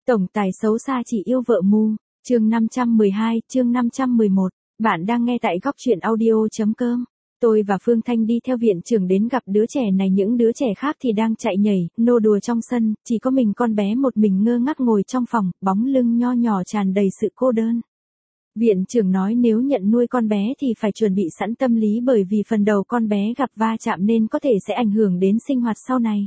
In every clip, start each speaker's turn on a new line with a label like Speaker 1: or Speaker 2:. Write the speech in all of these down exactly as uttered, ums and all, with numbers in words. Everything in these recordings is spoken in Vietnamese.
Speaker 1: Tổng tài xấu xa chỉ yêu vợ mù, chương năm trăm mười hai, chương năm trăm mười một. Bạn đang nghe tại góc truyện audio.com. Tôi và Phương Thanh đi theo viện trưởng đến gặp đứa trẻ này, những đứa trẻ khác thì đang chạy nhảy, nô đùa trong sân, chỉ có mình con bé một mình ngơ ngác ngồi trong phòng, bóng lưng nho nhỏ tràn đầy sự cô đơn. Viện trưởng nói nếu nhận nuôi con bé thì phải chuẩn bị sẵn tâm lý, bởi vì phần đầu con bé gặp va chạm nên có thể sẽ ảnh hưởng đến sinh hoạt sau này.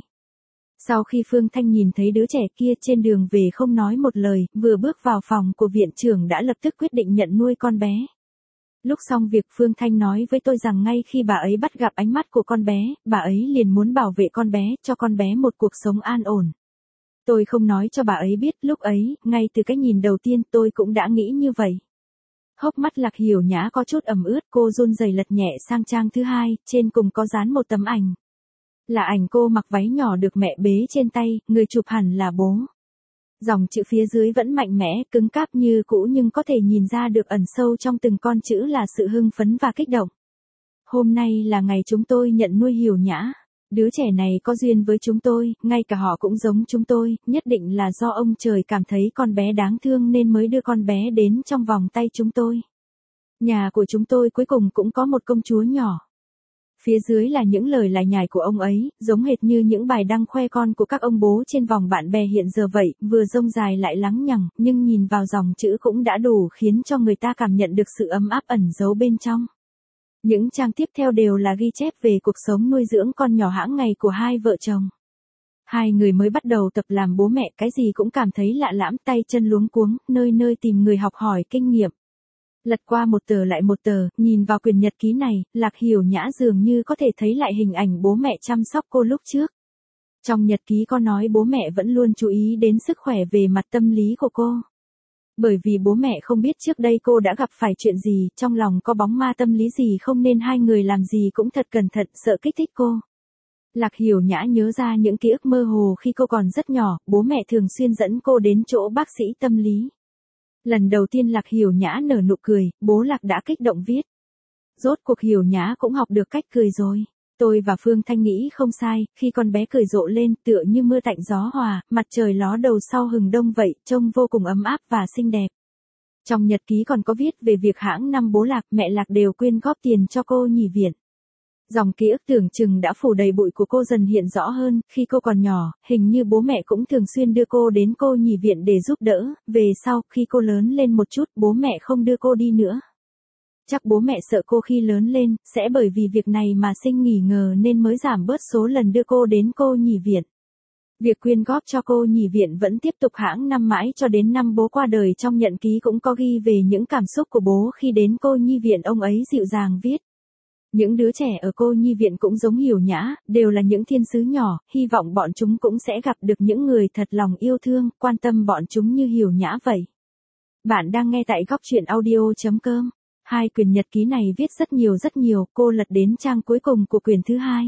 Speaker 1: Sau khi Phương Thanh nhìn thấy đứa trẻ kia trên đường về không nói một lời, vừa bước vào phòng của viện trưởng đã lập tức quyết định nhận nuôi con bé. Lúc xong việc Phương Thanh nói với tôi rằng ngay khi bà ấy bắt gặp ánh mắt của con bé, bà ấy liền muốn bảo vệ con bé, cho con bé một cuộc sống an ổn. Tôi không nói cho bà ấy biết, lúc ấy, ngay từ cái nhìn đầu tiên tôi cũng đã nghĩ như vậy. Hốc mắt Lạc Hiểu Nhã có chút ẩm ướt, cô run rẩy lật nhẹ sang trang thứ hai, trên cùng có dán một tấm ảnh. Là ảnh cô mặc váy nhỏ được mẹ bế trên tay, người chụp hẳn là bố. Dòng chữ phía dưới vẫn mạnh mẽ, cứng cáp như cũ nhưng có thể nhìn ra được ẩn sâu trong từng con chữ là sự hưng phấn và kích động. Hôm nay là ngày chúng tôi nhận nuôi Hiểu Nhã. Đứa trẻ này có duyên với chúng tôi, ngay cả họ cũng giống chúng tôi, nhất định là do ông trời cảm thấy con bé đáng thương nên mới đưa con bé đến trong vòng tay chúng tôi. Nhà của chúng tôi cuối cùng cũng có một công chúa nhỏ. Phía dưới là những lời lải nhải của ông ấy, giống hệt như những bài đăng khoe con của các ông bố trên vòng bạn bè hiện giờ vậy, vừa rông dài lại lắng nhằng, nhưng nhìn vào dòng chữ cũng đã đủ khiến cho người ta cảm nhận được sự ấm áp ẩn giấu bên trong. Những trang tiếp theo đều là ghi chép về cuộc sống nuôi dưỡng con nhỏ hãng ngày của hai vợ chồng. Hai người mới bắt đầu tập làm bố mẹ, cái gì cũng cảm thấy lạ lẫm, tay chân luống cuống, nơi nơi tìm người học hỏi kinh nghiệm. Lật qua một tờ lại một tờ, nhìn vào quyển nhật ký này, Lạc Hiểu Nhã dường như có thể thấy lại hình ảnh bố mẹ chăm sóc cô lúc trước. Trong nhật ký có nói bố mẹ vẫn luôn chú ý đến sức khỏe về mặt tâm lý của cô. Bởi vì bố mẹ không biết trước đây cô đã gặp phải chuyện gì, trong lòng có bóng ma tâm lý gì không nên hai người làm gì cũng thật cẩn thận, sợ kích thích cô. Lạc Hiểu Nhã nhớ ra những ký ức mơ hồ khi cô còn rất nhỏ, bố mẹ thường xuyên dẫn cô đến chỗ bác sĩ tâm lý. Lần đầu tiên Lạc Hiểu Nhã nở nụ cười, bố Lạc đã kích động viết. Rốt cuộc Hiểu Nhã cũng học được cách cười rồi. Tôi và Phương Thanh nghĩ không sai, khi con bé cười rộ lên tựa như mưa tạnh gió hòa, mặt trời ló đầu sau hừng đông vậy, trông vô cùng ấm áp và xinh đẹp. Trong nhật ký còn có viết về việc hãng năm bố Lạc, mẹ Lạc đều quyên góp tiền cho cô nhỉ viện. Dòng ký ức tưởng chừng đã phủ đầy bụi của cô dần hiện rõ hơn, khi cô còn nhỏ, hình như bố mẹ cũng thường xuyên đưa cô đến cô nhỉ viện để giúp đỡ, về sau, khi cô lớn lên một chút, bố mẹ không đưa cô đi nữa. Chắc bố mẹ sợ cô khi lớn lên, sẽ bởi vì việc này mà sinh nghỉ ngờ nên mới giảm bớt số lần đưa cô đến cô nhỉ viện. Việc quyên góp cho cô nhỉ viện vẫn tiếp tục hãng năm mãi cho đến năm bố qua đời. Trong nhật ký cũng có ghi về những cảm xúc của bố khi đến cô nhi viện, ông ấy dịu dàng viết. Những đứa trẻ ở cô nhi viện cũng giống Hiểu Nhã, đều là những thiên sứ nhỏ, hy vọng bọn chúng cũng sẽ gặp được những người thật lòng yêu thương, quan tâm bọn chúng như Hiểu Nhã vậy. Bạn đang nghe tại góc truyện audio.com. Hai quyển nhật ký này viết rất nhiều rất nhiều, cô lật đến trang cuối cùng của quyển thứ hai.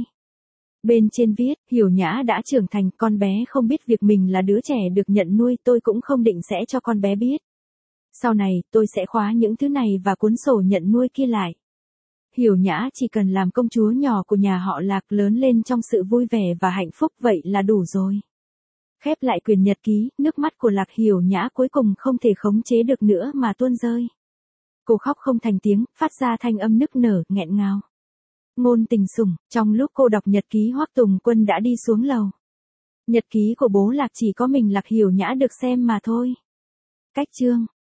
Speaker 1: Bên trên viết, Hiểu Nhã đã trưởng thành, con bé không biết việc mình là đứa trẻ được nhận nuôi, tôi cũng không định sẽ cho con bé biết. Sau này, tôi sẽ khóa những thứ này và cuốn sổ nhận nuôi kia lại. Hiểu Nhã chỉ cần làm công chúa nhỏ của nhà họ Lạc, lớn lên trong sự vui vẻ và hạnh phúc, vậy là đủ rồi. Khép lại quyển nhật ký, nước mắt của Lạc Hiểu Nhã cuối cùng không thể khống chế được nữa mà tuôn rơi. Cô khóc không thành tiếng, phát ra thanh âm nức nở, nghẹn ngào. Ngôn tình sủng, trong lúc cô đọc nhật ký Hoắc Tùng Quân đã đi xuống lầu. Nhật ký của bố Lạc chỉ có mình Lạc Hiểu Nhã được xem mà thôi. Cách chương.